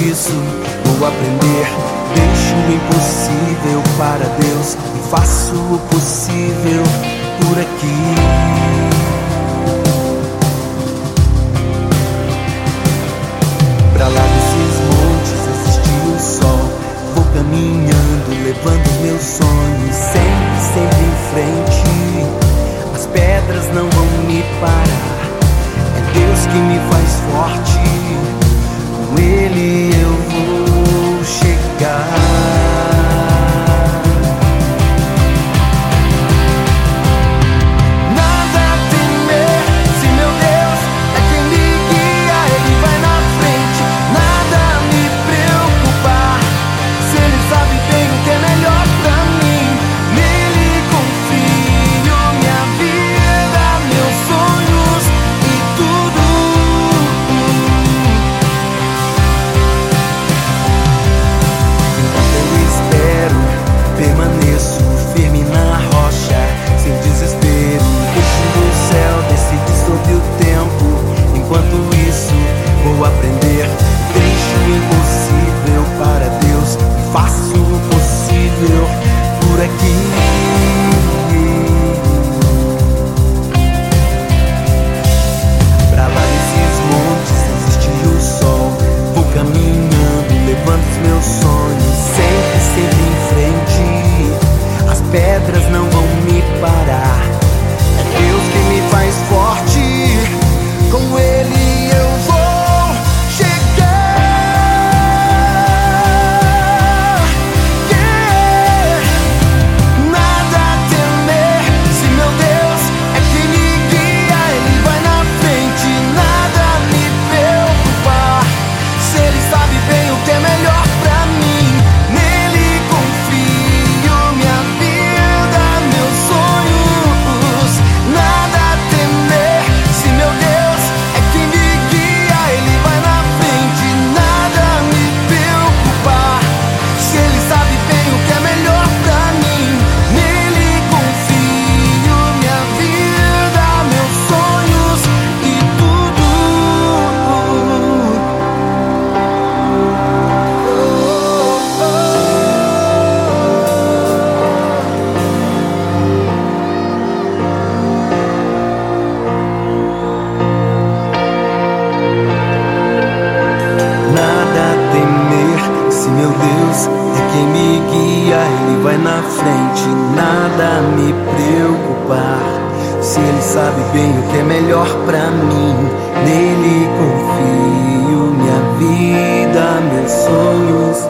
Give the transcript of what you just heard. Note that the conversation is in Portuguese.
isso, vou aprender. Deixo o impossível para Deus e faço o possível por aqui. Pra lá desses montes existe o sol. Vou caminhando, levando os meus sonhos, sempre em frente. As pedras não vão me parar. É Deus que me faz forte. Com Ele eu vou chegar. Permaneço firme na rocha, sem desespero. Deixo do céu decidir sobre o tempo. Enquanto isso, vou aprender. Deixo o impossível para Deus e faço o possível por aqui. Pra lá nesses montes existe o sol. Vou caminhando, levando os meus sonhos, sempre em frente. As pedras não vão me parar. É Deus que me faz forte. Com Ele eu vou chegar. Yeah. Nada a temer, se meu Deus é quem me guia. Ele vai na frente, nada a me preocupar. Se Ele sabe bem o que é melhor pra mim, nele confio, minha vida, meus sonhos. Nada a temer, se meu Deus é quem me guia. Ele vai na frente, nada a me preocupar. Se Ele sabe bem o que é melhor pra mim, nele confio, minha vida, meus sonhos e tudo. Nada a temer, se meu Deus é quem me guia. Ele vai na frente, nada a me preocupar. Se Ele sabe bem o que é melhor pra mim, nele confio, minha vida, meus sonhos